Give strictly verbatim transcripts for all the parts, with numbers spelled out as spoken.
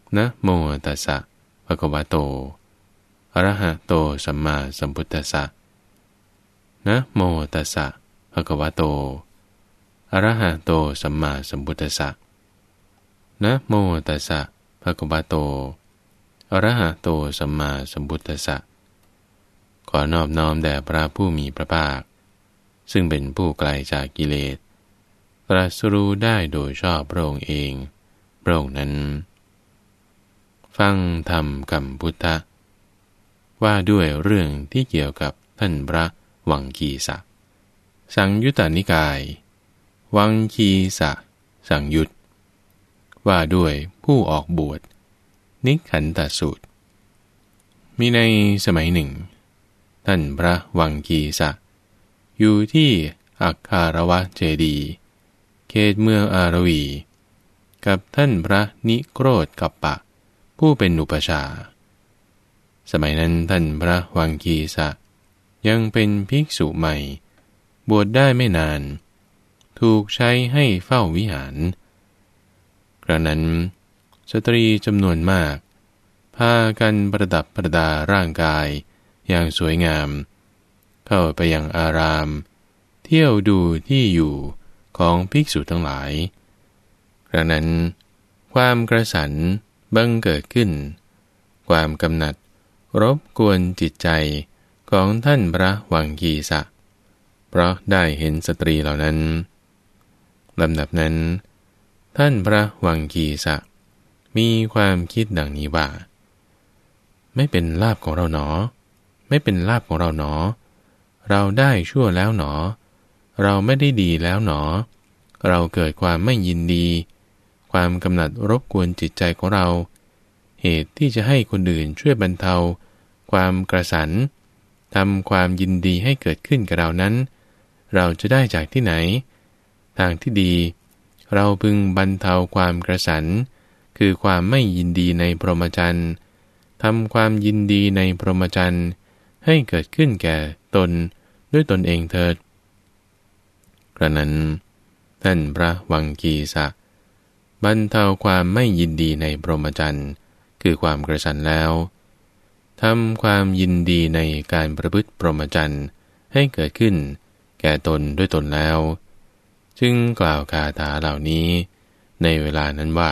นะโมตัสสะภะคะวะโตอะระหะโตสัมมาสัมพุทธัสสะนะโมตัสสะภะคะวะโตอะระหะโตสัมมาสัมพุทธัสสะนะโมตัสสะภะคะวะโตอะระหะโตสัมมาสัมพุทธัสสะขอนอบน้อมแด่พระผู้มีพระภาคซึ่งเป็นผู้ไกลจากกิเลสตรัสรู้ได้โดยชอบพระองค์เองพระองค์นั้นฟังธรรมกัมพุทธะว่าด้วยเรื่องที่เกี่ยวกับท่านพระวังคีสะสังยุตตนิกายวังคีสะสังยุตว่าด้วยผู้ออกบวชนิขันธสูตรมีในสมัยหนึ่งท่านพระวังคีสะอยู่ที่อัคคารวะเจดีย์เขตเมืองอารวีกับท่านพระนิโครธกัปปะผู้เป็นอุปชาสมัยนั้นท่านพระวังคีสะยังเป็นภิกษุใหม่บวชได้ไม่นานถูกใช้ให้เฝ้าวิหารกระนั้นสตรีจำนวนมากพากันประดับประดาร่างกายอย่างสวยงามเข้าไปยังอารามเที่ยวดูที่อยู่ของภิกษุทั้งหลายกระนั้นความกระสันบังเกิดขึ้นความกำหนัดรบกวนจิตใจของท่านพระวังคีสะเพราะได้เห็นสตรีเหล่านั้นลำดับนั้นท่านพระวังคีสะมีความคิดดังนี้ว่าไม่เป็นลาภของเราหนอไม่เป็นลาภของเราหนอเราได้ชั่วแล้วหนอเราไม่ได้ดีแล้วหนอเราเกิดความไม่ยินดีความกำหนัดรบกวนจิตใจของเราเหตุที่จะให้คนอื่นช่วยบรรเทาความกระสันทำความยินดีให้เกิดขึ้นกับเรานั้นเราจะได้จากที่ไหนทางที่ดีเราพึงบรรเทาความกระสันคือความไม่ยินดีในพรหมจรรย์ทำความยินดีในพรหมจรรย์ให้เกิดขึ้นแก่ตนด้วยตนเองเถิดกระนั้นท่านพระวังคีสะบรรเทาความไม่ยินดีในพรหมจรรย์คือความกระสันแล้วทำความยินดีในการประพฤติพรหมจรรย์ให้เกิดขึ้นแก่ตนด้วยตนแล้วจึงกล่าวคาถาเหล่านี้ในเวลานั้นว่า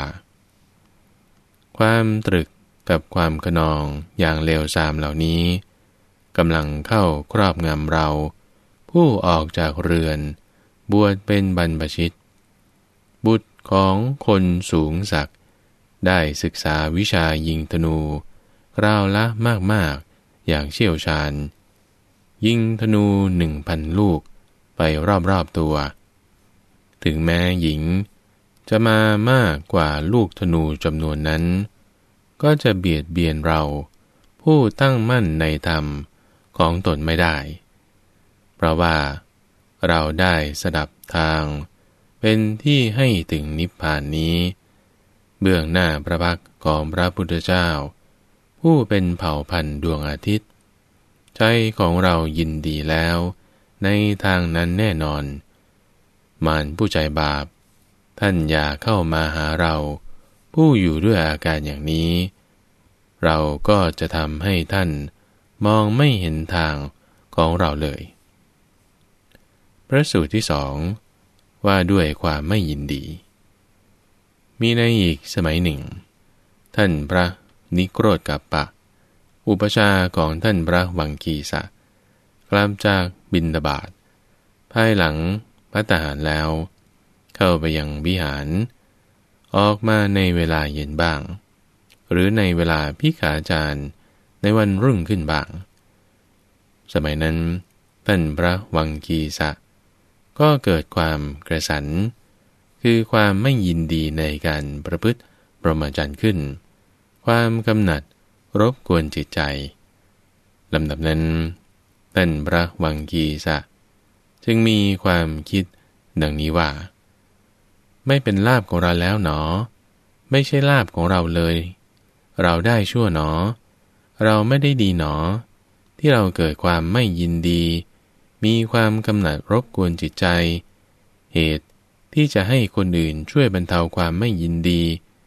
ความตรึกกับความขนองอย่างเลวทรามเหล่านี้กำลังเข้าครอบงำเราผู้ออกจากเรือนบวชเป็นบรรพชิตบุตรของคนสูงศักดิ์ได้ศึกษาวิชายิงธนูราวละมากๆอย่างเชี่ยวชาญยิงธนูหนึ่งพันลูกไปรอบๆตัวถึงแม้หญิงจะมามากกว่าลูกธนูจำนวนนั้นก็จะเบียดเบียนเราผู้ตั้งมั่นในธรรมของตนไม่ได้เพราะว่าเราได้สดับทางเป็นที่ให้ถึงนิพพานนี้เบื้องหน้าพระพักตร์ของพระพุทธเจ้าผู้เป็นเผ่าพันธุ์ดวงอาทิตย์ใจของเรายินดีแล้วในทางนั้นแน่นอนมารผู้ใจบาปท่านอย่าเข้ามาหาเราผู้อยู่ด้วยอาการอย่างนี้เราก็จะทำให้ท่านมองไม่เห็นทางของเราเลยพระสูตรที่สองว่าด้วยความไม่ยินดีมีในอีกสมัยหนึ่งท่านพระนิโครธกัปปะอุปชาของท่านพระวังคีสะกลับจากบิณฑบาตภายหลังภัตตาหารแล้วเข้าไปยังวิหารออกมาในเวลาเย็นบ้างหรือในเวลาพิขาจารในวันรุ่งขึ้นบ้างสมัยนั้นท่านพระวังคีสะก็เกิดความกระสันคือความไม่ยินดีในการประพฤติพรหมจรรย์ขึ้นความกำหนัดรบกวนจิตใจลำดับนั้นท่านพระวังคีสะจึงมีความคิดดังนี้ว่าไม่เป็นลาภของเราแล้วหนอไม่ใช่ลาภของเราเลยเราได้ชั่วหนอเราไม่ได้ดีหนอที่เราเกิดความไม่ยินดีมีความกำหนัดรบกวนจิตใจเหตุที่จะให้คนอื่นช่วยบรรเทาความไม่ยินดีท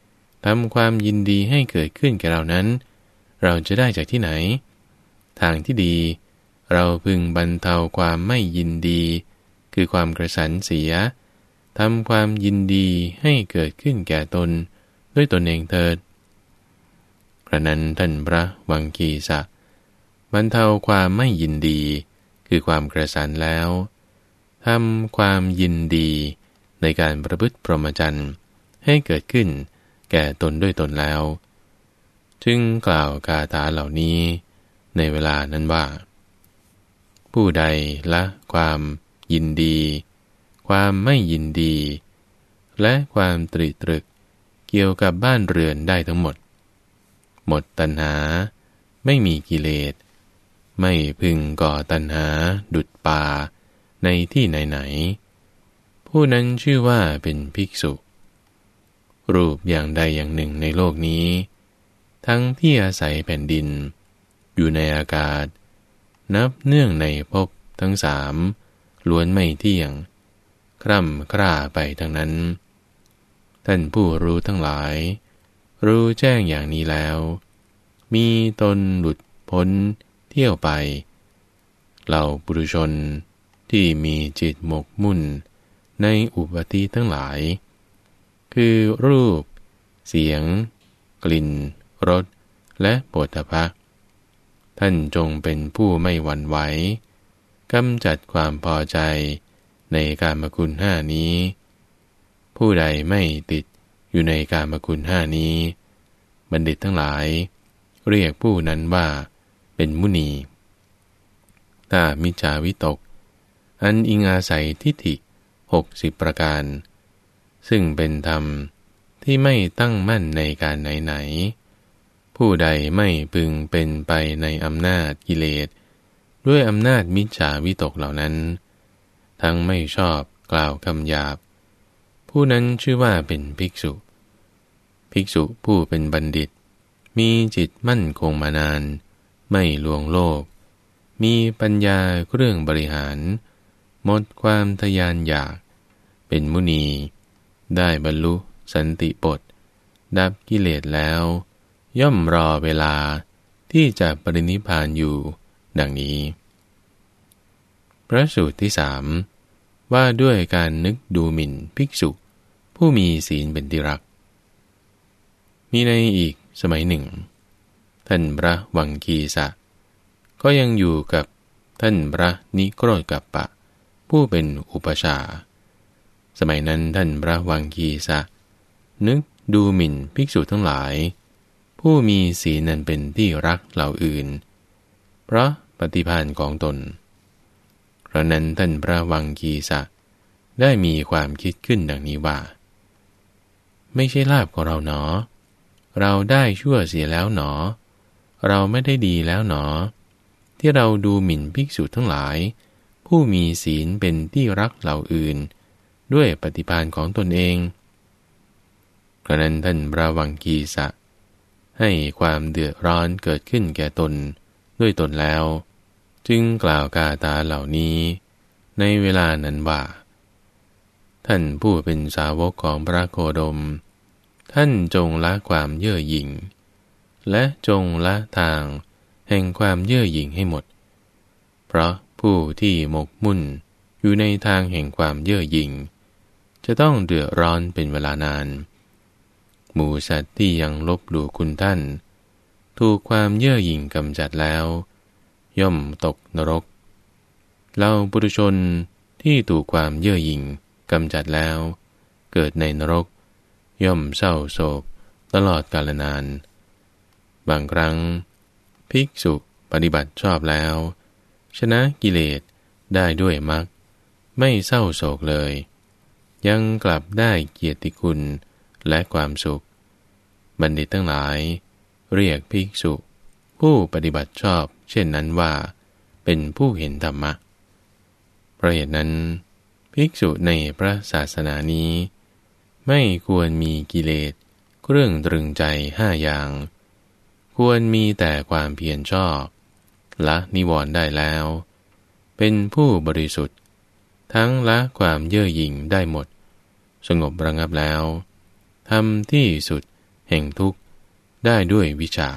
ทำความยินดีให้เกิดขึ้นแก่เรานั้นเราจะได้จากที่ไหนทางที่ดีเราพึงบรรเทาความไม่ยินดีคือความกระสันเสียทำความยินดีให้เกิดขึ้นแก่ตนด้วยตนเองเถิดกระนั้นท่านพระวังคีสะบรรเทาความไม่ยินดีคือความกระสันแล้วทำความยินดีในการประพฤติพรหมจรรย์ให้เกิดขึ้นแก่ตนด้วยตนแล้วจึงกล่าวคาถาเหล่านี้ในเวลานั้นว่าผู้ใดละความยินดีความไม่ยินดีและความตรีตรึกเกี่ยวกับบ้านเรือนได้ทั้งหมดหมดตัณหาไม่มีกิเลสไม่พึงก่อตัณหาดุจป่าในที่ไหนๆผู้นั้นชื่อว่าเป็นภิกษุรูปอย่างใดอย่างหนึ่งในโลกนี้ทั้งที่อาศัยแผ่นดินอยู่ในอากาศนับเนื่องในภพทั้งสามล้วนไม่เที่ยงคร่ำคร่าไปทั้งนั้นท่านผู้รู้ทั้งหลายรู้แจ้งอย่างนี้แล้วมีตนหลุดพ้นเที่ยวไปเหล่าปุถุชนที่มีจิตหมกมุ่นในอุปาทิทั้งหลายคือรูปเสียงกลิ่นรสและโผฏฐัพพะท่านจงเป็นผู้ไม่หวั่นไหวกำจัดความพอใจในกามคุณห้านี้ผู้ใดไม่ติดอยู่ในกามคุณห้านี้บัณฑิตทั้งหลายเรียกผู้นั้นว่าเป็นมุนีถ้ามิจฉาวิตกอันอิงอาศัยทิฏฐิหกสิบประการซึ่งเป็นธรรมที่ไม่ตั้งมั่นในการไหนๆผู้ใดไม่พึงเป็นไปในอำนาจกิเลสด้วยอำนาจมิจฉาวิตกเหล่านั้นทั้งไม่ชอบกล่าวคำหยาบผู้นั้นชื่อว่าเป็นภิกษุภิกษุผู้เป็นบัณฑิตมีจิตมั่นคงมานานไม่ลวงโลกมีปัญญาเครื่องบริหารหมดความทะยานอยากเป็นมุนีได้บรรลุสันติบทดับกิเลสแล้วย่อมรอเวลาที่จะปรินิพพานอยู่ดังนี้พระสูตรที่สามว่าด้วยการนึกดูหมิ่นภิกษุผู้มีศีลเป็นที่รักมีในอีกสมัยหนึ่งท่านพระวังคีสะก็ยังอยู่กับท่านพระนิโครธกัปปะผู้เป็นอุปชฌาย์สมัยนั้นท่านพระวังคีสะนึกดูหมิ่นภิกษุทั้งหลายผู้มีศีลนั้นเป็นที่รักเหล่าอื่นเพราะปฏิภาณของตนเพราะนั้นท่านพระวังคีสะได้มีความคิดขึ้นดังนี้ว่าไม่ใช่ลาภของเราหนอเราได้ชั่วเสียแล้วหนอเราไม่ได้ดีแล้วหนอที่เราดูหมิ่นภิกษุทั้งหลายผู้มีศีลเป็นที่รักเหล่าอื่นด้วยปฏิภาณของตนเองเพราะนั้นท่านพระวังคีสะให้ความเดือดร้อนเกิดขึ้นแก่ตนด้วยตนแล้วจึงกล่าวคาถาเหล่านี้ในเวลานั้นว่าท่านผู้เป็นสาวกของพระโคดมท่านจงละความเย่อหยิ่งและจงละทางแห่งความเย่อหยิ่งให้หมดเพราะผู้ที่หมกมุ่นอยู่ในทางแห่งความเย่อหยิ่งจะต้องเดือดร้อนเป็นเวลานานหมู่สัตว์ที่ยังลบหลู่คุณท่านถูกความเย่อหยิ่งกำจัดแล้วย่อมตกนรกเราปุถุชนที่ถูกความเย่อหยิ่งกำจัดแล้วเกิดในนรกย่อมเศร้าโศกตลอดกาลนานบางครั้งภิกษุปฏิบัติชอบแล้วชนะกิเลสได้ด้วยมรรคไม่เศร้าโศกเลยยังกลับได้เกียรติคุณและความสุขบัณฑิตทั้งหลายเรียกภิกษุผู้ปฏิบัติชอบเช่นนั้นว่าเป็นผู้เห็นธรรมะเพราะเหตุนั้นภิกษุในพระศาสนานี้ไม่ควรมีกิเลสเครื่องตรึงใจห้าอย่างควรมีแต่ความเพียรชอบละนิวรณ์ได้แล้วเป็นผู้บริสุทธิ์ทั้งละความเย่อหยิ่งได้หมดสงบระงับแล้วทำที่สุดแห่งทุกข์ได้ด้วยวิชา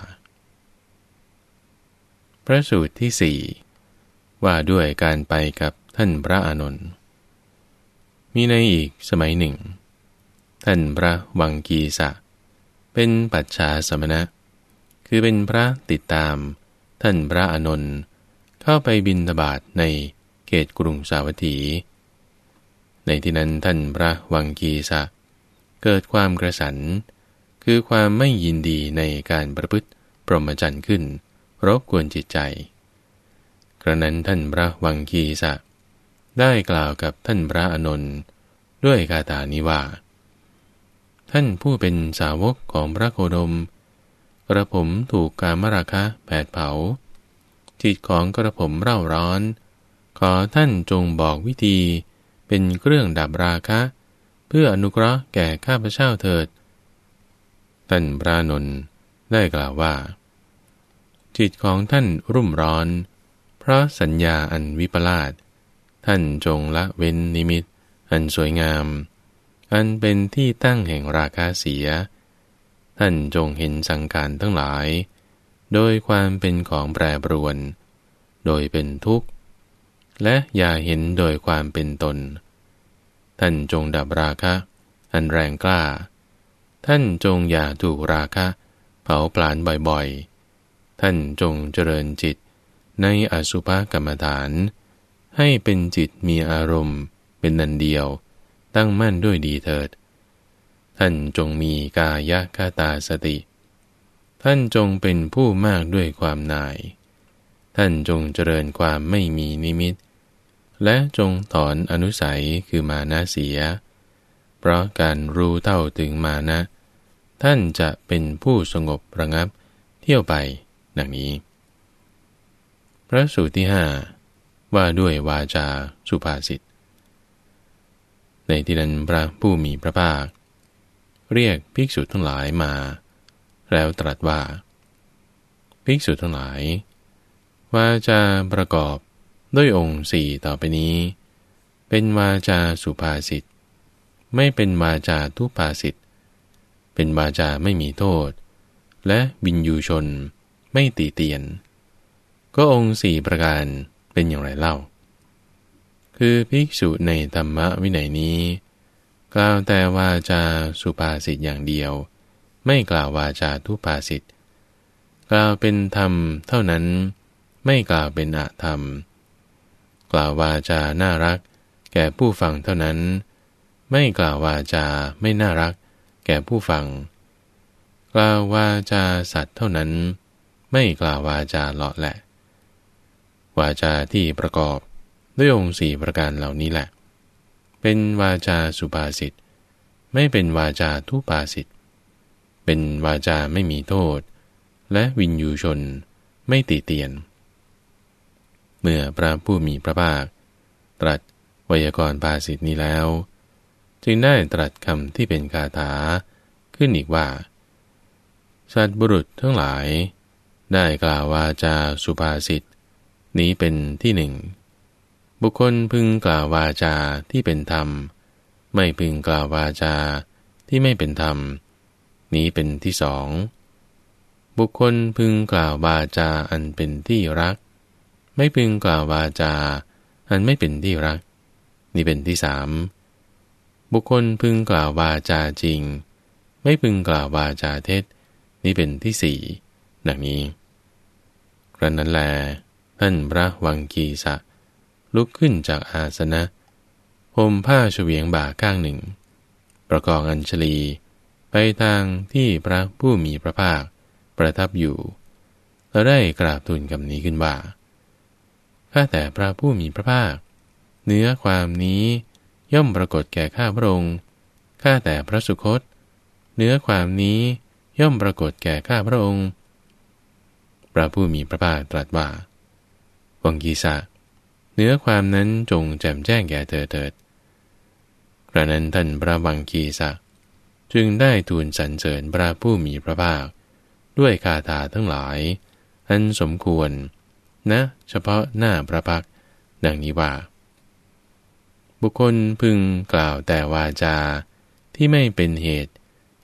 พระสูตรที่สี่ว่าด้วยการไปกับท่านพระอานนท์มีในอีกสมัยหนึ่งท่านพระวังกีสะเป็นปัจฉาสมณะคือเป็นพระติดตามท่านพระอานนท์เข้าไปบิณฑบาตในเขตกรุงสาวัตถีในที่นั้นท่านพระวังกีสะเกิดความกระสันคือความไม่ยินดีในการประพฤติพรหมจรรย์ขึ้นรบกวนจิตใจกระนั้นท่านพระวังกีสะได้กล่าวกับท่านพระอานนท์ด้วยคาถานี้ว่าท่านผู้เป็นสาวกของพระโคดมกระผมถูกกามราคะแผดเผาจิตของกระผมเร่าร้อนขอท่านจงบอกวิธีเป็นเครื่องดับราคะเพื่ออนุเคราะห์แก่ข้าพเจ้าเถิดท่านพระอานนท์ได้กล่าวว่าจิตของท่านรุ่มร้อนเพราะสัญญาอันวิปลาสท่านจงละเว้นนิมิตอันสวยงามอันเป็นที่ตั้งแห่งราคะเสียท่านจงเห็นสังขารทั้งหลายโดยความเป็นของแปรปรวนโดยเป็นทุกข์และอย่าเห็นโดยความเป็นตนท่านจงดับราคะอันแรงกล้าท่านจงอย่าถูกราคะเผาผลาญบ่อยๆท่านจงเจริญจิตในอสุภกรรมฐานให้เป็นจิตมีอารมณ์เป็นนันเดียวตั้งมั่นด้วยดีเถิดท่านจงมีกายคตาสติท่านจงเป็นผู้มากด้วยความหน่ายท่านจงเจริญความไม่มีนิมิตและจงถอนอนุสัยคือมานะเสียเพราะการรู้เท่าถึงมานะท่านจะเป็นผู้สงบระงับเที่ยวไปดังนี้พระสูตรที่ห้าว่าด้วยวาจาสุภาษิตในที่นั้นพระผู้มีพระภาคเรียกภิกษุทั้งหลายมาแล้วตรัสว่าภิกษุทั้งหลายวาจาประกอบด้วยองค์สี่ต่อไปนี้เป็นวาจาสุภาษิตไม่เป็นวาจาทุภาษิตเป็นวาจาไม่มีโทษและวินยูชนไม่ตีเตียนก็องค์สี่ประการเป็นอย่างไรเล่าคือภิกษุในธรรมวินัยนี้กล่าวแต่วาจาสุภาษิตอย่างเดียวไม่กล่าววาจาทุภาษิตกล่าวเป็นธรรมเท่านั้นไม่กล่าวเป็นอธรรมกล่าววาจาน่ารักแก่ผู้ฟังเท่านั้นไม่กล่าววาจาไม่น่ารักแก่ผู้ฟังกล่าววาจาสัตย์เท่านั้นไม่กล่าววาจาเลาะแหละวาจาที่ประกอบด้วยองค์สี่ประการเหล่านี้แหละเป็นวาจาสุภาษิตไม่เป็นวาจาทุภาษิตเป็นวาจาไม่มีโทษและวินยูชนไม่ติเตียนเมื่อพระผู้มีพระภาคตรัสไวยากรณ์ภาษิตนี้แล้วจึงได้ตรัสคำที่เป็นคาถาขึ้นอีกว่าสัตบุรุษทั้งหลายได้กล่าววาจาสุภาษิตนี้เป็นที่หนึ่งบุคคลพึงกล่าววาจาที่เป็นธรรมไม่พึงกล่าววาจาที่ไม่เป็นธรรมนี้เป็นที่สองบุคคลพึงกล่าววาจาอันเป็นที่รักไม่พึงกล่าววาจาอันไม่เป็นที่รักนี้เป็นที่สามบุคคลพึงกล่าววาจาจริงไม่พึงกล่าววาจาเท็จนี้เป็นที่สี่ดังนี้ครั้นนั้นแลท่านพระวังกีสะลุกขึ้นจากอาสนะห่มผ้าเฉวียงบ่าข้างหนึ่งประกองอัญชลีไปทางที่พระผู้มีพระภาคประทับอยู่แล้วได้กราบทูลคำนี้ขึ้นว่าข้าแต่พระผู้มีพระภาคเนื้อความนี้ย่อมปรากฏแก่ข้าพระองค์ข้าแต่พระสุคตเนื้อความนี้ย่อมปรากฏแก่ข้าพระองค์พระผู้มีพระภาคตรัสว่าวังกีสะเนื้อความนั้นจงแจ่มแจ้งแก่เธอเถิดกระนั้นท่านพระวังกีสะจึงได้ทูลสรรเสริญพระผู้มีพระภาคด้วยคาถาทั้งหลายอันสมควรนะเฉพาะหน้าพระพักตร์ดังนี้ว่าบุคคลพึงกล่าวแต่วาจาที่ไม่เป็นเหตุ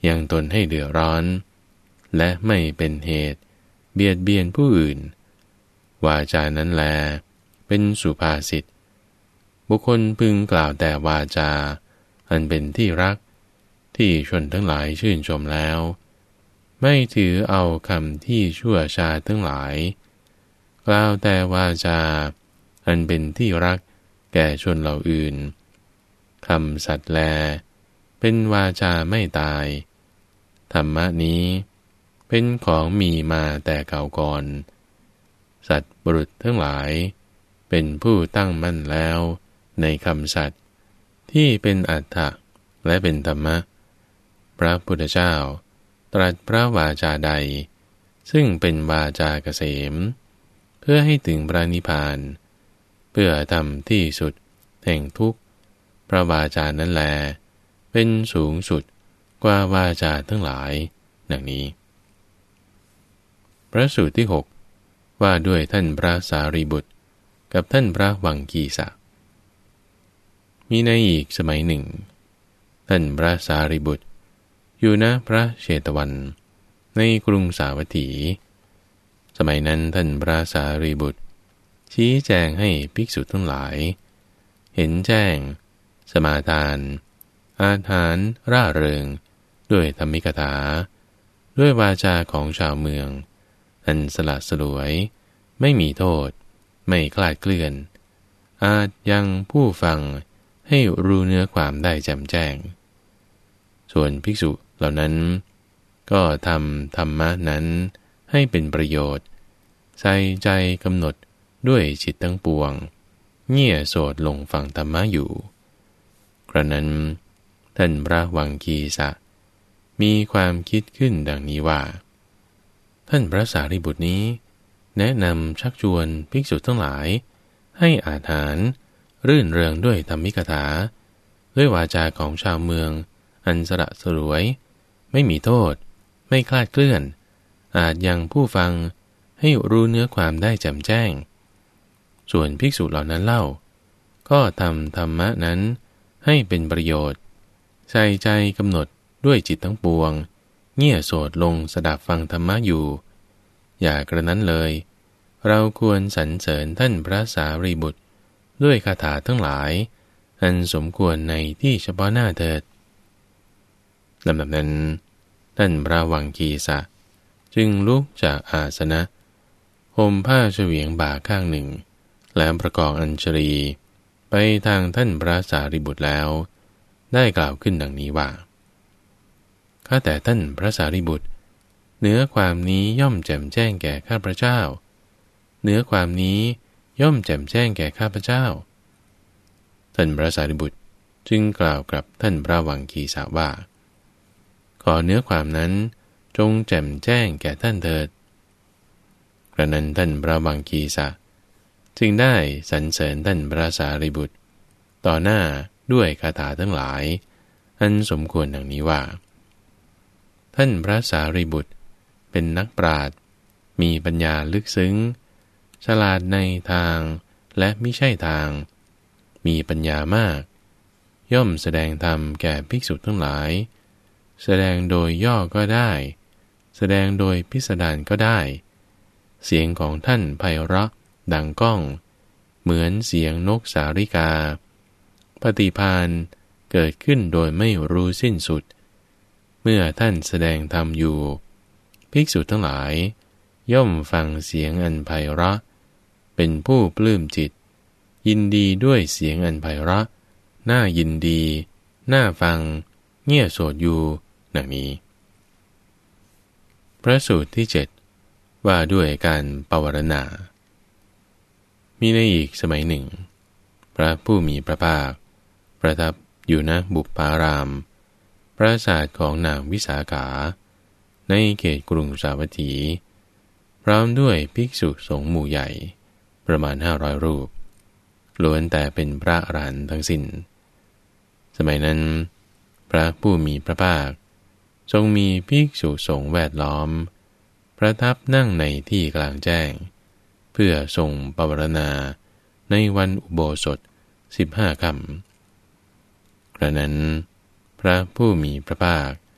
ยังตนให้เดือดร้อนและไม่เป็นเหตุเบียดเบียนผู้อื่นวาจานั้นแลเป็นสุภาษิตบุคคลพึงกล่าวแต่วาจาอันเป็นที่รักที่ชนทั้งหลายชื่นชมแล้วไม่ถือเอาคำที่ชั่วช้าทั้งหลายกล่าวแต่วาจาอันเป็นที่รักแก่ชนเหล่าอื่นคำสัตย์แลเป็นวาจาไม่ตายธรรมะนี้เป็นของมีมาแต่เก่าก่อนสัตว์บุรุษทั้งหลายเป็นผู้ตั้งมั่นแล้วในคำสัตย์ที่เป็นอัตถะและเป็นธรรมะพระพุทธเจ้าตรัสพระวาจาใดซึ่งเป็นวาจาเกษมเพื่อให้ถึงพระนิพพานเพื่อทำที่สุดแห่งทุกข์พระวาจานั้นแลเป็นสูงสุดกว่าวาจาทั้งหลายดังนี้พระสูตรที่หกว่าด้วยท่านพระสารีบุตรกับท่านพระวังคีสะมีในอีกสมัยหนึ่งท่านพระสารีบุตรอยู่ณพระเชตวันในกรุงสาวัตถีสมัยนั้นท่านพระสารีบุตรชี้แจงให้ภิกษุทั้งหลายเห็นแจ้งสมาทานอาหารร่าเริงด้วยธรรมิกถาด้วยวาจาของชาวเมืองอันสละสลวยไม่มีโทษไม่คลาดเคลื่อนอาจยังผู้ฟังให้รู้เนื้อความได้แจ่มแจ้งส่วนภิกษุเหล่านั้นก็ทำธรรมะนั้นให้เป็นประโยชน์ใส่ใจกำหนดด้วยจิตทั้งปวงเงี่ยโสดลงฟังธรรมะอยู่กระนั้นท่านพระวังคีสะมีความคิดขึ้นดังนี้ว่าท่านพระสารีบุตรนี้แนะนำชักชวนภิกษุทั้งหลายให้อาหารรื่นเริงด้วยธรรมิกถาด้วยวาจาของชาวเมืองอันสละสลวยไม่มีโทษไม่คลาดเคลื่อนอาจยังผู้ฟังให้รู้เนื้อความได้แจ่มแจ้งส่วนภิกษุเหล่านั้นเล่าก็ทำธรรมะนั้นให้เป็นประโยชน์ใส่ใจกำหนดด้วยจิตทั้งปวงเงี่ยโสดลงสดับฟังธรรมะอยู่อย่ากระนั้นเลยเราควรสรรเสริญท่านพระสารีบุตรด้วยคาถาทั้งหลายอันสมควรในที่เฉพาะหน้าเถิดลำดับนั้นท่านพระวังคีสะจึงลุกจากอาสนะห่มผ้าเฉวียงบ่าข้างหนึ่งแล้วประกองอัญชลีไปทางท่านพระสารีบุตรแล้วได้กล่าวขึ้นดังนี้ว่าข้าแต่ท่านพระสารีบุตรเนื้อความนี้ย่อมแจ่มแจ้งแก่ข้าพเจ้าเนื้อความนี้ย่อมแจ่มแจ้งแก่ข้าพเจ้าท่านพระสารีบุตรจึงกล่าวกับท่านพระวังคีสะว่าขอเนื้อความนั้นจงแจ่มแจ้งแก่ท่านเถิดกระนั้นท่านพระวังคีสะจึงได้สรรเสริญท่านพระสารีบุตรต่อหน้าด้วยคาถาทั้งหลายอันสมควรดังนี้ว่าท่านพระสารีบุตรเป็นนักปราชญ์มีปัญญาลึกซึ้งฉลาดในทางและมิใช่ทางมีปัญญามากย่อมแสดงธรรมแก่ภิกษุทั้งหลายแสดงโดยย่อก็ได้แสดงโดยพิสดารก็ได้เสียงของท่านไพเราะดังก้องเหมือนเสียงนกสาริกาปฏิภาณเกิดขึ้นโดยไม่รู้สิ้นสุดเมื่อท่านแสดงธรรมอยู่ภิกษุทั้งหลายย่อมฟังเสียงอันไพเราะเป็นผู้ปลื้มจิตยินดีด้วยเสียงอันไพเราะน่ายินดีน่าฟังเงี่ยโสดอยู่ดังนี้พระสูตรที่เจ็ดว่าด้วยการปวารณามีในอีกสมัยหนึ่งพระผู้มีพระภาคประทับอยู่ณบุปผารามปราสาทของนางวิสาขาในเขตกรุงสาวัตถีพร้อมด้วยภิกษุสงฆ์หมู่ใหญ่ประมาณห้าร้อยรูปล้วนแต่เป็นพระอรหันต์ทั้งสิ้นสมัยนั้นพระผู้มีพระภาคทรงมีภิกษุสงฆ์แวดล้อมประทับนั่งในที่กลางแจ้งเพื่อทรงปวารณาในวันอุโบสถสิบห้าค่ำกระนั้นพระผู้มีพระภาค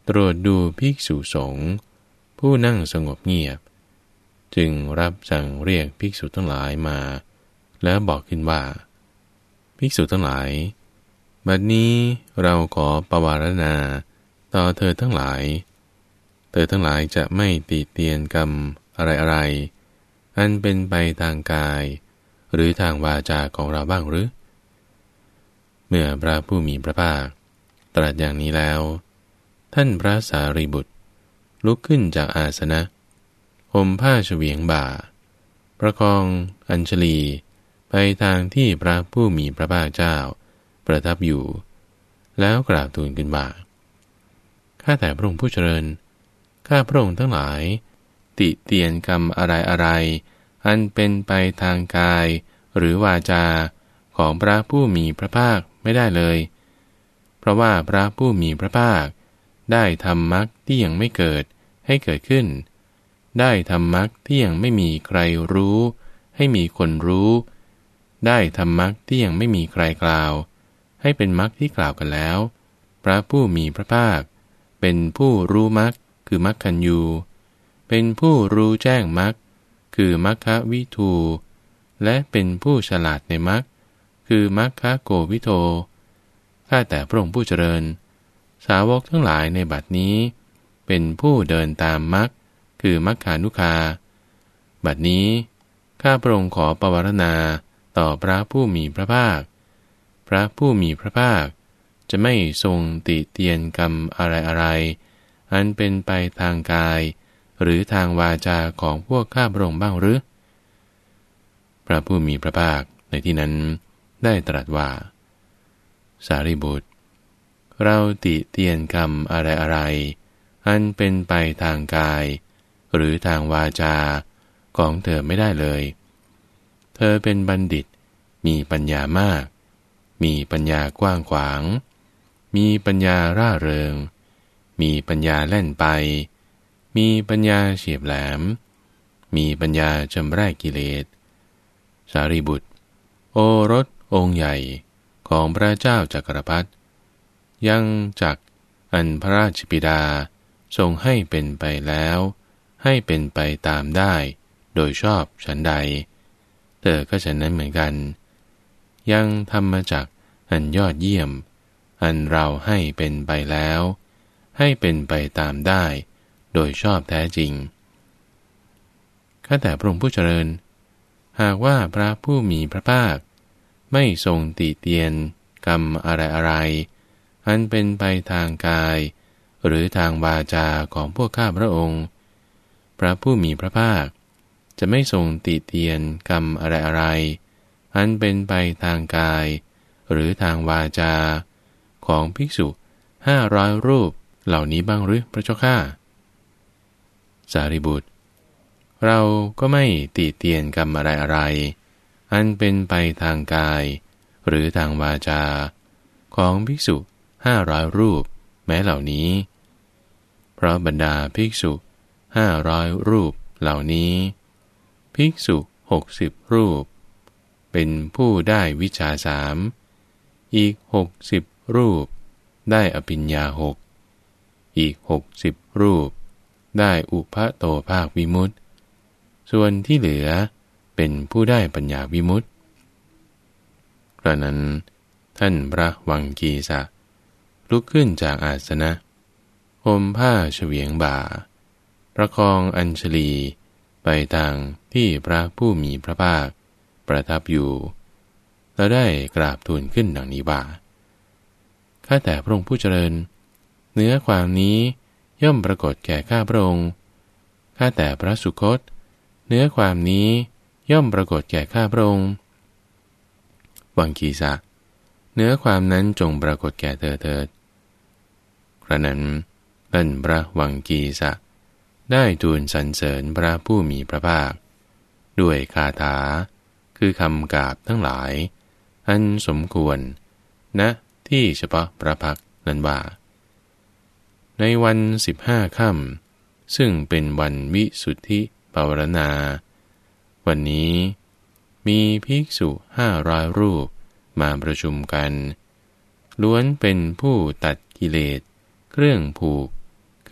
ตรวจดูภิกษุสงฆ์ผู้นั่งสงบเงียบจึงรับสั่งเรียกภิกษุทั้งหลายมาแล้วบอกขึ้นว่าภิกษุทั้งหลายบัดนี้เราขอปวารณาต่อเธอทั้งหลายเธอทั้งหลายจะไม่ติเตียนกรรมอะไรๆอันเป็นไปทางกายหรือทางวาจาของเราบ้างหรือเมื่อพระผู้มีพระภาคตรัสอย่างนี้แล้วท่านพระสารีบุตรลุกขึ้นจากอาสนะห่มผ้าเฉวียงบ่าประคองอัญชลีไปทางที่พระผู้มีพระภาคเจ้าประทับอยู่แล้วกราบทูลขึ้นว่าข้าแต่พระองค์ผู้เจริญข้าพระองค์ทั้งหลายติเตียนกรรมอะไรๆอันเป็นไปทางกายหรือวาจาของพระผู้มีพระภาคไม่ได้เลยเพราะว่าพระผู้มีพระภาคได้ทำมรรคที่ยังไม่เกิดให้เกิดขึ้นได้ทำมรรคที่ยังไม่มีใครรู้ให้มีคนรู้ได้ทำมรรคที่ยังไม่มีใครกล่าวให้เป็นมรรคที่กล่าวกันแล้วพระผู้มีพระภาคเป็นผู้รู้มรรคคือมรรคัญญูเป็นผู้รู้แจ้งมรรคคือมรรควิทูและเป็นผู้ฉลาดในมรรคคือมรรคโกวิโทข้าแต่พระองค์ผู้เจริญสาวกทั้งหลายในบัดนี้เป็นผู้เดินตามมรรคคือมรรคานุคาบัดนี้ข้าพระองค์ขอปวารณาต่อพระผู้มีพระภาคพระผู้มีพระภาคจะไม่ทรงติเตียนกรรมอะไรๆอันเป็นไปทางกายหรือทางวาจาของพวกข้าพระองค์บ้างหรือพระผู้มีพระภาคในที่นั้นได้ตรัสว่าสารีบุตรเราติเตียนกรรมอะไรๆอันเป็นไปทางกายหรือทางวาจาของเธอไม่ได้เลยเธอเป็นบัณฑิตมีปัญญามากมีปัญญากว้างขวางมีปัญญาร่าเริงมีปัญญาแล่นไปมีปัญญาเฉียบแหลมมีปัญญาชำระกิเลสสารีบุตรโอรสองค์ใหญ่ของพระเจ้าจักรพรรดิยังจักอันพระราชบิดาทรงให้เป็นไปแล้วให้เป็นไปตามได้โดยชอบฉันใดเธอก็ฉันนั้นเหมือนกันยังธรรมจักอันยอดเยี่ยมอันเราให้เป็นไปแล้วให้เป็นไปตามได้โดยชอบแท้จริงข้าแต่พระองค์ผู้เจริญหากว่าพระผู้มีพระภาคไม่ทรงติเตียนกรรมอะไรๆอันเป็นไปทางกายหรือทางวาจาของพวกข้าพระองค์พระผู้มีพระภาคจะไม่ทรงติเตียนกรรมอะไรๆอันเป็นไปทางกายหรือทางวาจาของภิกษุห้าร้อยรูปเหล่านี้บ้างหรือพระเจ้าข้าสารีบุตรเราก็ไม่ติเตียนกรรมอะไรๆอันเป็นไปทางกายหรือทางวาจาของภิกษุห้าร้อยรูปแม้เหล่านี้เพราะบรรดาภิกษุห้าร้อยรูปเหล่านี้ภิกษุหกสิบรูปเป็นผู้ได้วิชาสามอีกหกสิบรูปได้อภิญญาหกอีกหกสิบรูปได้อุปโตภาควิมุตติส่วนที่เหลือเป็นผู้ได้ปัญญาวิมุตติกระนั้นท่านพระวังคีสะลุกขึ้นจากอาสนะห่มผ้าเฉวียงบ่าประคองอัญชลีไปทางที่พระผู้มีพระภาคประทับอยู่แล้วได้กราบทูลขึ้นดังนี้ว่าข้าแต่พระองค์ผู้เจริญเนื้อความนี้ย่อมปรากฏแก่ข้าพระองค์ข้าแต่พระสุคตเนื้อความนี้ย่อมปรากฏแก่ข้าพระองค์วังคีสะเนื้อความนั้นจงปรากฏแก่เธอเถิดกระนั้นท่านพระวังคีสะได้ทูลสรรเสริญพระผู้มีพระภาคด้วยคาถาคือคำกาบทั้งหลายอันสมควรณที่เฉพาะพระพักตร์นั้นว่าในวันสิบห้าค่ำซึ่งเป็นวันวิสุทธิภาวนาวันนี้มีภิกษุห้าร้อยรูปมาประชุมกันล้วนเป็นผู้ตัดกิเลสเครื่องผูก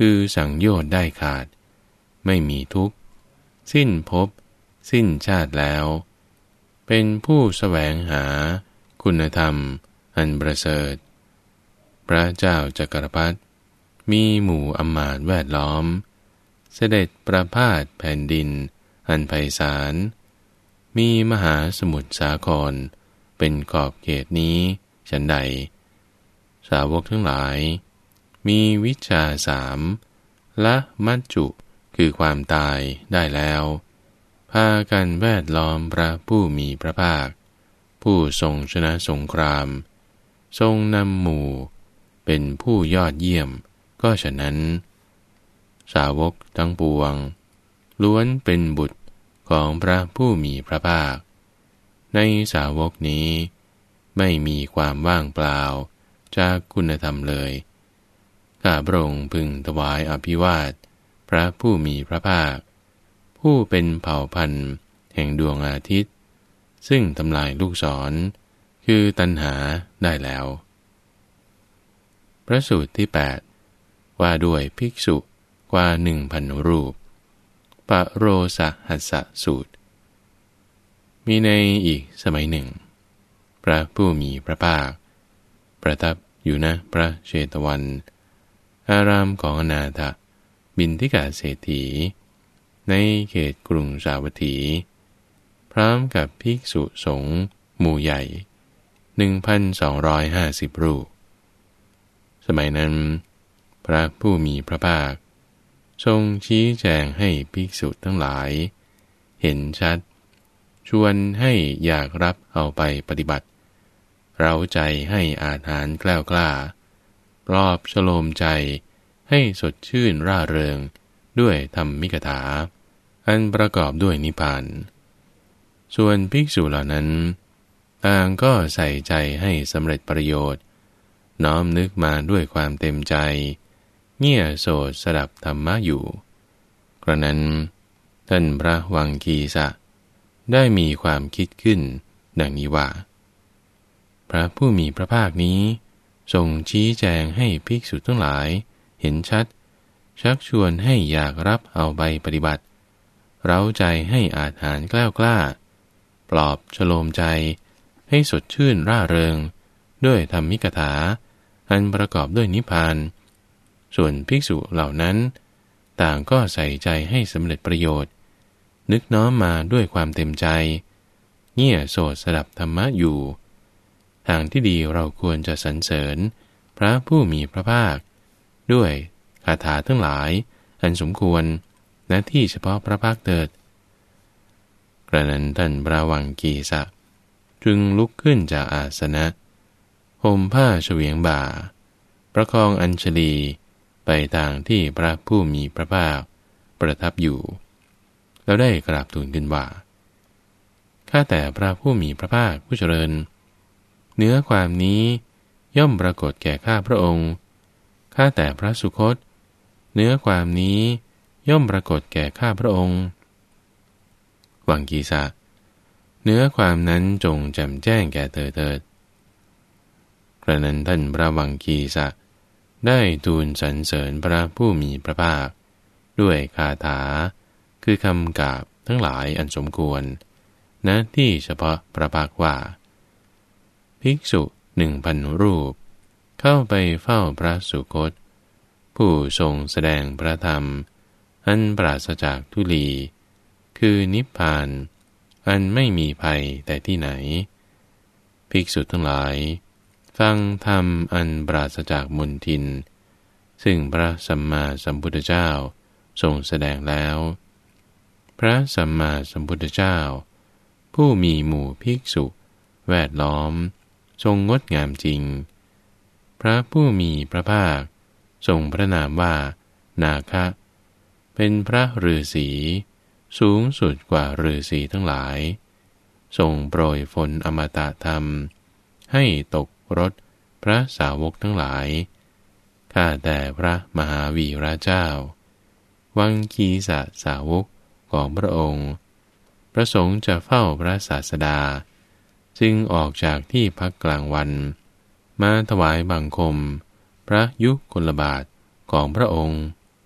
คือสังโยชน์ได้ขาดไม่มีทุกข์สิ้นภพสิ้นชาติแล้วเป็นผู้แสวงหาคุณธรรมอันประเสริฐพระเจ้าจักรพรรดิมีหมู่อำมาตย์แวดล้อมเสด็จประพาสแผ่นดินอันไพศาลมีมหาสมุทรสาครเป็นขอบเขตนี้ฉันใดสาวกทั้งหลายมีวิชาสามละมัจจุคือความตายได้แล้วพากันแวดล้อมพระผู้มีพระภาคผู้ทรงชนะสงครามทรงนำหมู่เป็นผู้ยอดเยี่ยมก็ฉะนั้นสาวกทั้งปวงล้วนเป็นบุตรของพระผู้มีพระภาคในสาวกนี้ไม่มีความว่างเปล่าจากคุณธรรมเลยข้าพระองค์พึงถวายอภิวาทพระผู้มีพระภาคผู้เป็นเผ่าพันธุ์แห่งดวงอาทิตย์ซึ่งทำลายลูกศรคือตัณหาได้แล้วพระสูตรที่แปดว่าด้วยภิกษุกว่าหนึ่งพันรูปปโรสหัสสสูตรมีในอีกสมัยหนึ่งพระผู้มีพระภาคประทับอยู่ณพระเชตวัน อารามของอนาถบิณฑิกเศรษฐีในเขตกรุงสาวัตถีพร้อมกับภิกษุสงฆ์หมู่ใหญ่ หนึ่งพันสองร้อยห้าสิบ รูปสมัยนั้นพระผู้มีพระภาคทรงชี้แจงให้ภิกษุทั้งหลายเห็นชัดชวนให้อยากรับเอาไปปฏิบัติเร้าใจให้อาหารแกล้วกล้าปลอบฉโลมใจให้สดชื่นร่าเริงด้วยธรรมิกถาอันประกอบด้วยนิพพานส่วนภิกษุเหล่านั้นต่างก็ใส่ใจให้สำเร็จประโยชน์น้อมนึกมาด้วยความเต็มใจเงี่ยโสดสดับธรรมะอยู่กระนั้นท่านพระวังคีสะได้มีความคิดขึ้นดังนี้ว่าพระผู้มีพระภาคนี้ทรงชี้แจงให้ภิกษุทั้งหลายเห็นชัดชักชวนให้อยากรับเอาไปปฏิบัติเร้าใจให้อาจหารกล้ากล้าปลอบฉโลมใจให้สดชื่นร่าเริงด้วยธรรมิกถาอันประกอบด้วยนิพพานส่วนภิกษุเหล่านั้นต่างก็ใส่ใจให้สำเร็จประโยชน์นึกน้อมมาด้วยความเต็มใจเงี่ยโสดสดับธรรมะอยู่ทางที่ดีเราควรจะสรรเสริญพระผู้มีพระภาคด้วยคาถาทั้งหลายอันสมควรณที่เฉพาะพระภาคเถิดกระนั้นท่านพระวังคีสะจึงลุกขึ้นจากอาสนะห่มผ้าเฉวียงบ่าประคองอัญชลีไปทางที่พระผู้มีพระภาคประทับอยู่แล้วได้กราบทูลขึ้นว่าข้าแต่พระผู้มีพระภาคผู้เจริญเนื้อความนี้ย่อมปรากฏแก่ข้าพระองค์ข้าแต่พระสุคตเนื้อความนี้ย่อมปรากฏแก่ข้าพระองค์วังคีสะเนื้อความนั้นจงแจ่มแจ้งแก่เธอเถิดกระนั้นท่านพระวังคีสะได้ทูลสรรเสริญพระผู้มีพระภาคด้วยคาถาคือคำกราบทั้งหลายอันสมควรณที่เฉพาะพระภาคว่าภิกษุหนึ่งพันรูปเข้าไปเฝ้าพระสุคตผู้ทรงแสดงพระธรรมอันปราศจากทุลีคือนิพพานอันไม่มีภัยแต่ที่ไหนภิกษุทั้งหลายฟังธรรมอันปราศจากมลทินซึ่งพระสัมมาสัมพุทธเจ้าทรงแสดงแล้วพระสัมมาสัมพุทธเจ้าผู้มีหมู่ภิกษุแวดล้อมทรงงดงามจริงพระผู้มีพระภาคทรงพระนามว่านาคะเป็นพระฤาษีสูงสุดกว่าฤาษีทั้งหลายทรงโปรยฝนอมตะธรรมให้ตกรถพระสาวกทั้งหลายข้าแต่พระมหาวีระเจ้าวังคีสะสาวกของพระองค์ประสงค์จะเฝ้าพระศาสดาจึงออกจากที่พักกลางวันมาถวายบังคมพระยุคลบาทของพระองค์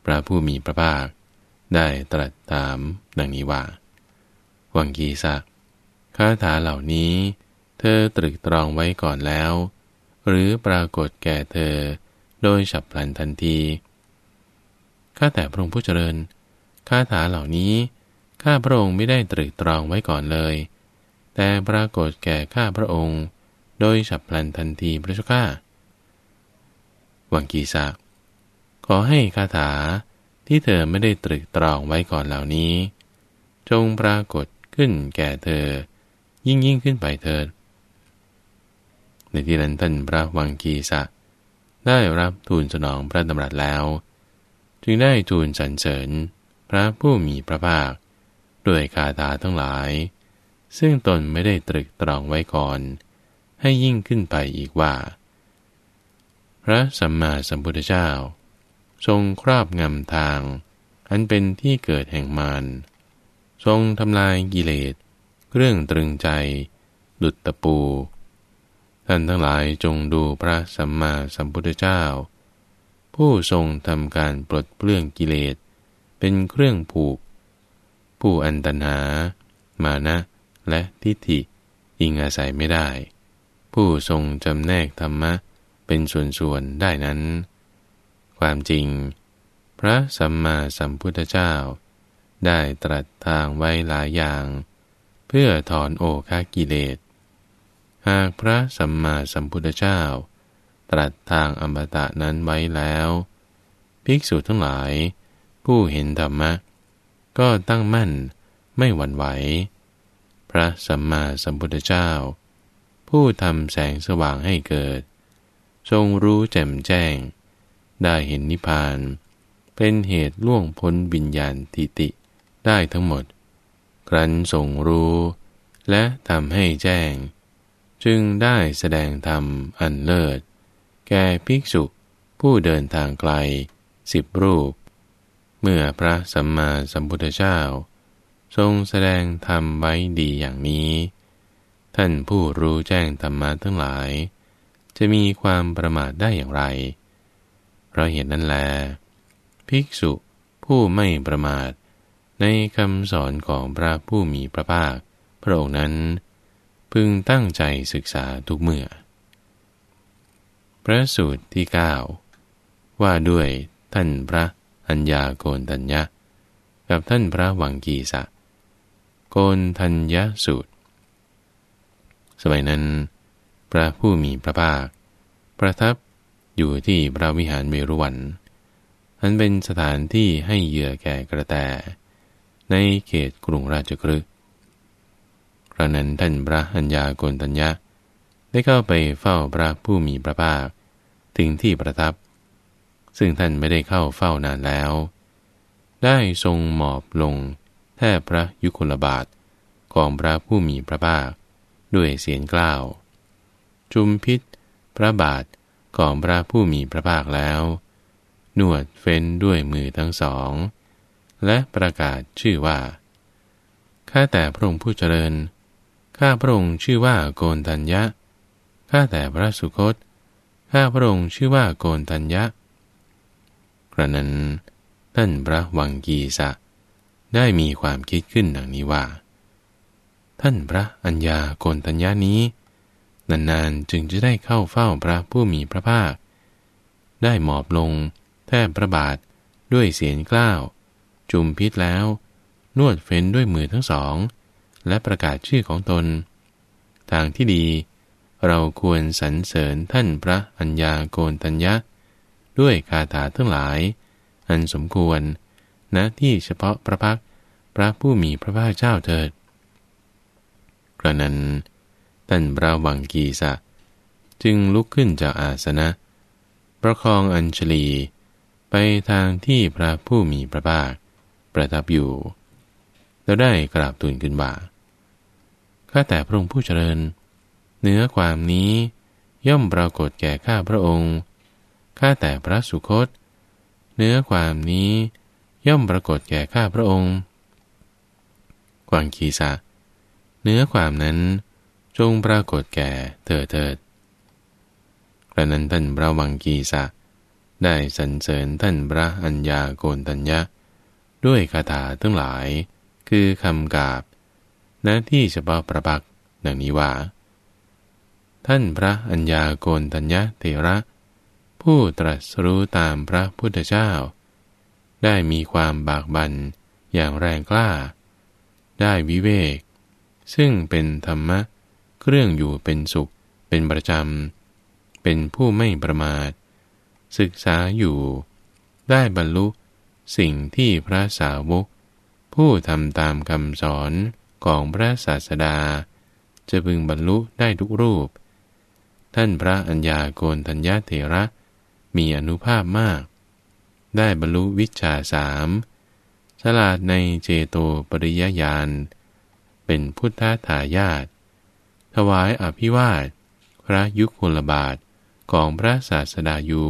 พระผู้มีพระภาคได้ตรัสถามดังนี้ว่าวังกีสะคาถาเหล่านี้เธอตรึกตรองไว้ก่อนแล้วหรือปรากฏแก่เธอโดยฉับพลันทันทีข้าแต่พระองค์ผู้เจริญคาถาเหล่านี้ข้าพระองค์ไม่ได้ตรึกตรองไว้ก่อนเลยแต่ปรากฏแก่ข้าพระองค์โดยฉับพลันทันทีพระเจ้าข้าวังกีสะขอให้คาถาที่เธอไม่ได้ตรึกตรองไว้ก่อนเหล่านี้จงปรากฏขึ้นแก่เธอยิ่งยิ่งขึ้นไปเถิดในที่นั้นท่านพระวังกีสะได้รับทูลสนองพระดำรัสแล้วจึงได้ทูลสรรเสริญพระผู้มีพระภาคด้วยคาถาทั้งหลายซึ่งตนไม่ได้ตรึกตรองไว้ก่อนให้ยิ่งขึ้นไปอีกว่าพระสัมมาสัมพุทธเจ้าทรงครอบงำทางอันเป็นที่เกิดแห่งมารทรงทำลายกิเลสเครื่องตรึงใจดุจตะปูท่านทั้งหลายจงดูพระสัมมาสัมพุทธเจ้าผู้ทรงทำการปลดเปลื้องกิเลสเป็นเครื่องผูกผู้อันตัณหามานะและทิฏฐิอิงอาศัยไม่ได้ผู้ทรงจำแนกธรรมะเป็นส่วนๆได้นั้นความจริงพระสัมมาสัมพุทธเจ้าได้ตรัสทางไว้หลายอย่างเพื่อถอนโอฆะกิเลสหากพระสัมมาสัมพุทธเจ้าตรัสทางอมตะนั้นไว้แล้วภิกษุทั้งหลายผู้เห็นธรรมะก็ตั้งมั่นไม่หวั่นไหวพระสัมมาสัมพุทธเจ้าผู้ทำแสงสว่างให้เกิดทรงรู้แจ่มแจ้งได้เห็นนิพพานเป็นเหตุล่วงพ้นวิญญาณทิฏฐิได้ทั้งหมดครั้นทรงรู้และทำให้แจ้งจึงได้แสดงธรรมอันเลิศแก่ภิกษุผู้เดินทางไกลสิบรูปเมื่อพระสัมมาสัมพุทธเจ้าทรงแสดงธรรมไว้ดีอย่างนี้ท่านผู้รู้แจ้งธรรมะทั้งหลายจะมีความประมาทได้อย่างไรเพราะเหตุนั้นแลภิกษุผู้ไม่ประมาทในคำสอนของพระผู้มีพระภาคพระองค์นั้นพึงตั้งใจศึกษาทุกเมื่อพระสูตรที่เก้าว่าด้วยท่านพระอัญญาโกณฑัญญะกับท่านพระวังกีสะโกณฑัญญสูตรสมัยนั้นพระผู้มีพระภาคประทับอยู่ที่พระวิหารเวรุวันอันเป็นสถานที่ให้เหยื่อแก่กระแตในเขตกรุงราชคฤห์ครั้งนั้นท่านพระอัญญาโกณฑัญญะได้เข้าไปเฝ้าพระผู้มีพระภาคถึงที่ประทับซึ่งท่านไม่ได้เข้าเฝ้านานแล้วได้ทรงหมอบลงแทบพระยุคลบาทของพระผู้มีพระภาคด้วยเสียงกล้าวจุมพิษพระบาทของพระผู้มีพระภาคแล้วนวดเฟ้นด้วยมือทั้งสองและประกาศชื่อว่าข้าแต่พระองค์ผู้เจริญข้าพระองค์ชื่อว่าโกณฑัญญะข้าแต่พระสุคตข้าพระองค์ชื่อว่าโกณฑัญญะกระนั้นท่านพระวังกีสะได้มีความคิดขึ้นดังนี้ว่าท่านพระอัญญาโกณฑัญญะนี้นานๆจึงจะได้เข้าเฝ้าพระผู้มีพระภาคได้หมอบลงแทบพระบาทด้วยเสียงกล้าวจุมพิษแล้วนวดเฟ้นด้วยมือทั้งสองและประกาศชื่อของตนทางที่ดีเราควรสรรเสริญท่านพระอัญญาโกณฑัญญะด้วยคาถาทั้งหลายอันสมควรณที่เฉพาะพระพักตร์พระผู้มีพระภาคเจ้าเถิดกระนั้นท่านพระวังกีสะจึงลุกขึ้นจากอาสนะประคองอัญชลีไปทางที่พระผู้มีพระภาคประทับอยู่แล้วได้กราบทูลขึ้นว่าข้าแต่พระองค์ผู้เจริญเนื้อความนี้ย่อมปรากฏแก่ข้าพระองค์ข้าแต่พระสุคตเนื้อความนี้ย่อมปรากฏแก่ข้าพระองค์กวางคีสะเนื้อความนั้นจงปรากฏแก่เธอเถิดกระนั้นท่านพระวังกีสะได้สรรเสริญท่านพระอัญญาโกณฑัญญะด้วยคาถาทั้งหลายคือคำกาบณที่เฉพาะพระพักตร์ดังนี้ว่าท่านพระอัญญาโกณฑัญญะเถระผู้ตรัสรู้ตามพระพุทธเจ้าได้มีความบากบั่นอย่างแรงกล้าได้วิเวกซึ่งเป็นธรรมะเครื่องอยู่เป็นสุขเป็นประจำเป็นผู้ไม่ประมาทศึกษาอยู่ได้บรรลุสิ่งที่พระสาวกผู้ทำตามคำสอนของพระศาสดาจะพึงบรรลุได้ทุกรูปท่านพระอัญญาโกณฑัญญเถระมีอานุภาพมากได้บรรลุวิชชาสามฉลาดในเจโตปริยญาณเป็นพุทธทายาทถวายอภิวาทพระยุคลบาทของพระศาสดาอยู่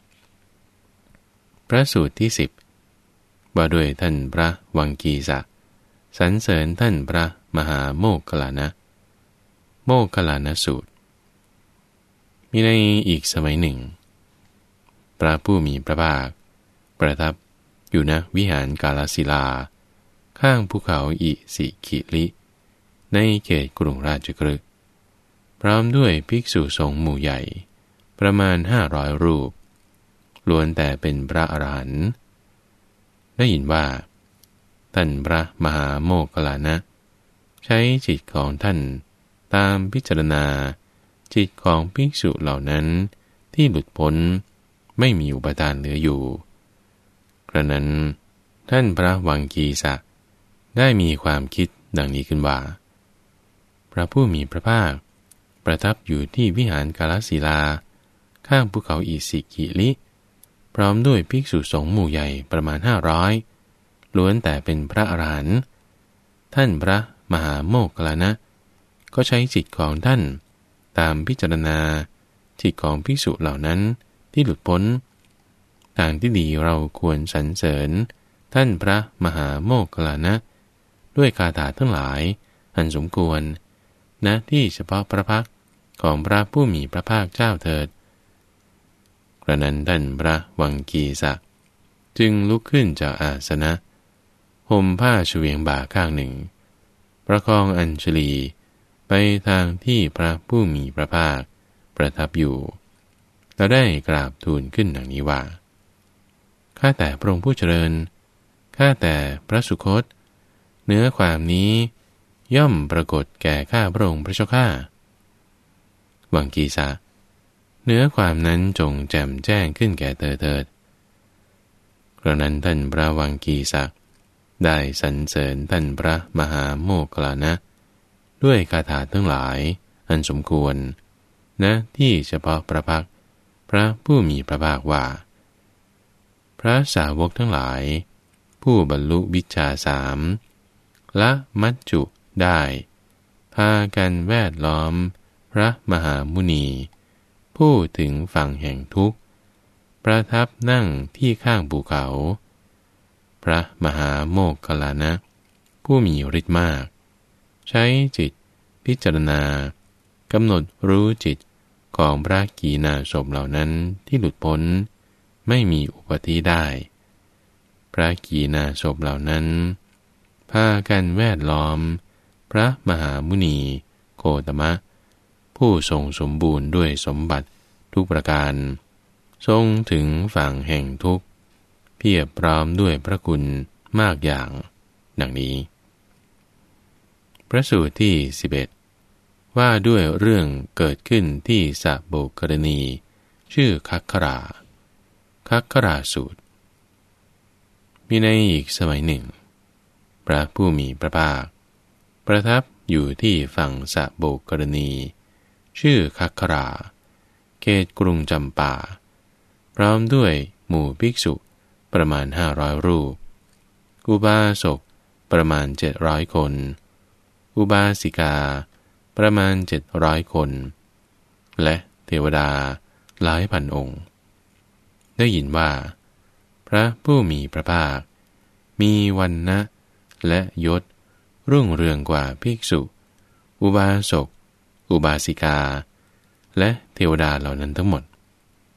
พระสูตรที่สิบว่าด้วยท่านพระวังกีสะสรรเสริญท่านพระมหาโมคคัลลานะโมคคัลลานะสูตรมีในอีกสมัยหนึ่งพระผู้มีพระภาคประทับอยู่ณวิหารกาลสิลาข้างภูเขาอิสิคิลิในเขตกรุงราชคฤห์พร้อมด้วยภิกษุสงฆ์หมู่ใหญ่ประมาณห้าร้อยรูปล้วนแต่เป็นพระอรหันต์ได้ยินว่าท่านพระมหาโมคคัลลานะใช้จิตของท่านตามพิจารณาจิตของภิกษุเหล่านั้นที่หลุดพ้นไม่มีอุปทานเหลืออยู่กระนั้นท่านพระวังกีสะได้มีความคิดดังนี้ขึ้นว่าพระผู้มีพระภาคประทับอยู่ที่วิหารกาลสิลาข้างภูเขาอิสิกิลิพร้อมด้วยภิกษุสงฆ์หมู่ใหญ่ประมาณห้าร้อยล้วนแต่เป็นพระอรหันต์ท่านพระมหาโมคคัลลานะก็ใช้จิตของท่านตามพิจารณาจิตของภิกษุเหล่านั้นที่หลุดพ้นทางที่ดีเราควรสรรเสริญท่านพระมหาโมคคัลลานะด้วยคาถาทั้งหลายอันสมควรณที่เฉพาะพระพักตร์ของพระผู้มีพระภาคเจ้าเถิดกระนั้นท่านพระวังกีสะจึงลุกขึ้นจากอาสนะห่มผ้าเฉวียงบ่าข้างหนึ่งประคองอัญชลีไปทางที่พระผู้มีพระภาคประทับอยู่แล้วได้กราบทูลขึ้นดังนี้ว่าข้าแต่พระองค์ผู้เจริญข้าแต่พระสุคตเนื้อความนี้ย่อมปรากฏแก่ข้าพระองค์พระเจ้าข้าวังกีสะเนื้อความนั้นจงแจ่มแจ้งขึ้นแก่เธอเถิดกระนั้นท่านพระวังกีสะได้สรรเสริญท่านพระมหาโมคคัลลานะด้วยคาถาทั้งหลายอันสมควรณที่เฉพาะพระพักตร์พระผู้มีพระภาคว่าพระสาวกทั้งหลายผู้บรรลุวิชชาสามละมัจจุได้พากันแวดล้อมพระมหามุนีผู้ถึงฝั่งแห่งทุกข์ประทับนั่งที่ข้างภูเขาพระมหาโมคคัลลานะผู้มีฤทธิ์มากใช้จิตพิจารณากำหนดรู้จิตของพระกีณาสพเหล่านั้นที่หลุดพ้นไม่มีอุปธิได้พระกีณาสพเหล่านั้นพากันแวดล้อมพระมหามุนีโคตมะผู้ทรงสมบูรณ์ด้วยสมบัติทุกประการทรงถึงฝั่งแห่งทุกข์เพียบพร้อมด้วยพระคุณมากอย่างดังนี้พระสูตรที่สิบเอ็ดว่าด้วยเรื่องเกิดขึ้นที่สะโบกรณีชื่อคัคคราคัคคราสูตรมีในอีกสมัยหนึ่งพระผู้มีพระภาคประทับอยู่ที่ฝั่งสะโบกรณีชื่อคัคคราเขตกรุงจำปาพร้อมด้วยหมู่ภิกษุประมาณห้าร้อยรูปอุบาสกประมาณเจ็ดร้อยคนอุบาสิกาประมาณเจ็ดร้อยคนและเทวดาหลายพันองค์ได้ยินว่าพระผู้มีพระภาคมีวรรณะและยศรุ่งเรืองกว่าภิกษุอุบาสกอุบาสิกาและเทวดาเหล่านั้นทั้งหมด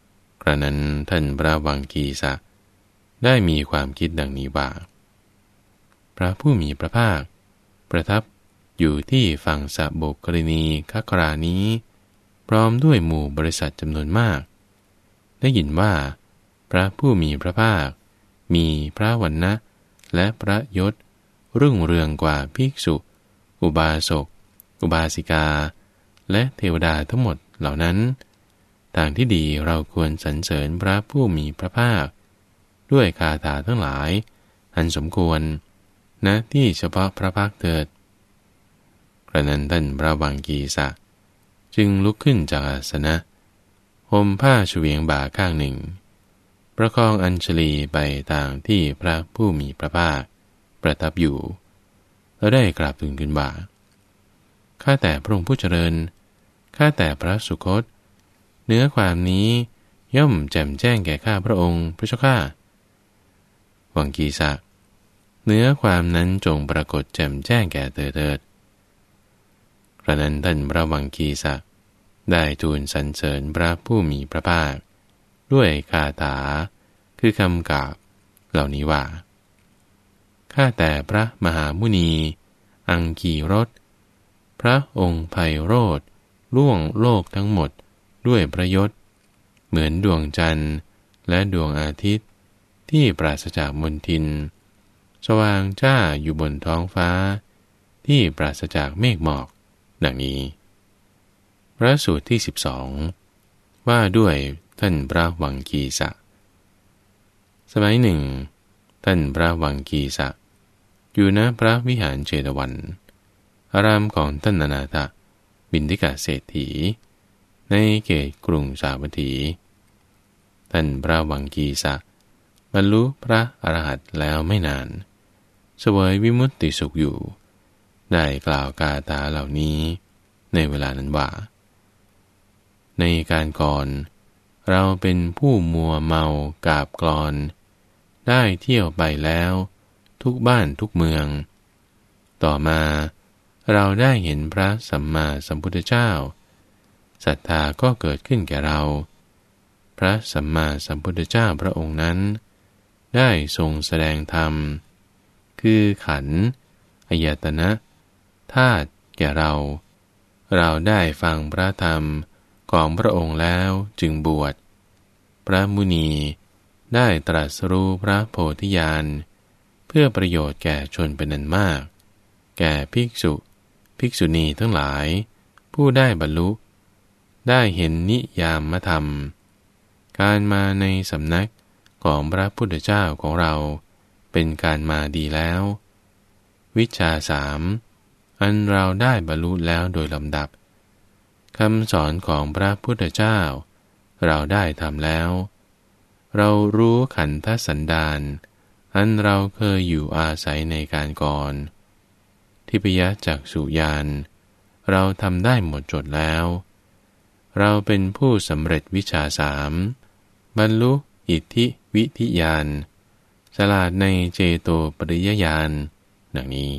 กระนั้นท่านพระวังคีสะได้มีความคิดดังนี้ว่าพระผู้มีพระภาคประทับอยู่ที่ฝั่งสะโบกรณีคัครานี้พร้อมด้วยหมู่บริษัทจำนวนมากได้ยินว่าพระผู้มีพระภาคมีพระวรรณะและพระยศรุ่งเรืองกว่าภิกษุอุบาสกอุบาสิกาและเทวดาทั้งหมดเหล่านั้นทางที่ดีเราควรสรรเสริญพระผู้มีพระภาคด้วยคาถาทั้งหลายอันสมควรณที่เฉพาะพระภาคเถิดกระนั้นท่านพระวังคีสะจึงลุกขึ้นจากอาสนะห่มผ้าเฉวียงบ่าข้างหนึ่งประคองอัญชลีไปทางที่พระผู้มีพระภาคประทับอยู่แล้วได้กราบทูลขึ้นว่าข้าแต่พระองค์ผู้เจริญข้าแต่พระสุคตเนื้อความนี้ย่อมแจ่มแจ้งแก่ข้าพระองค์พระเจ้าข้าวังคีสะเนื้อความนั้นจงปรากฏแจ่มแจ้งแก่เธอเถิดกระนั้นท่านพระวังคีสะได้ทูลสรรเสริญพระผู้มีพระภาคด้วยคาถาคือคำกล่าวเหล่านี้ว่าข้าแต่พระมหามุนีอังคีรสพระองค์ไพโรจน์ล่วงโลกทั้งหมดด้วยพระยศเหมือนดวงจันทร์และดวงอาทิตย์ที่ปราศจากมลทินสว่างจ้าอยู่บนท้องฟ้าที่ปราศจากเมฆหมอกดังนี้พระสูตรที่สิบสองว่าด้วยท่านพระวังคีสะสมัยหนึ่งท่านพระวังคีสะอยู่ณพระวิหารเชตวันอารามของท่านอนาถบิณฑิกเศรษฐีในเขตกรุงสาวัตถีท่านพระวังคีสะบรรลุพระอรหันต์แล้วไม่นานเสวยวิมุตติสุขอยู่ได้กล่าวคาถาเหล่านี้ในเวลานั้นว่าในการก่อนเราเป็นผู้มัวเมากาบกลอนได้เที่ยวไปแล้วทุกบ้านทุกเมืองต่อมาเราได้เห็นพระสัมมาสัมพุทธเจ้าศรัทธาก็เกิดขึ้นแก่เราพระสัมมาสัมพุทธเจ้าพระองค์นั้นได้ทรงแสดงธรรมคือขันธ์อายตนะธาตุแก่เราเราได้ฟังพระธรรมของพระองค์แล้วจึงบวชพระมุนีได้ตรัสรู้พระโพธิญาณเพื่อประโยชน์แก่ชนเป็นอันมากแก่ภิกษุภิกษุณีทั้งหลายผู้ได้บรรลุได้เห็นนิยามธรรมการมาในสำนักของพระพุทธเจ้าของเราเป็นการมาดีแล้ววิชชาสามอันเราได้บรรลุแล้วโดยลำดับคำสอนของพระพุทธเจ้าเราได้ทำแล้วเรารู้ขันธสันดานอันเราเคยอยู่อาศัยในการก่อนทิพยจักษุญาณเราทำได้หมดจดแล้วเราเป็นผู้สำเร็จวิชาสามบรรลุอิทธิวิธิญาณฉลาดในเจโตปริยญาณดังนี้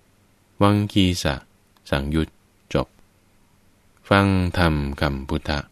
วังคีสะสังยุตจบฟังธรรมคำพุทธ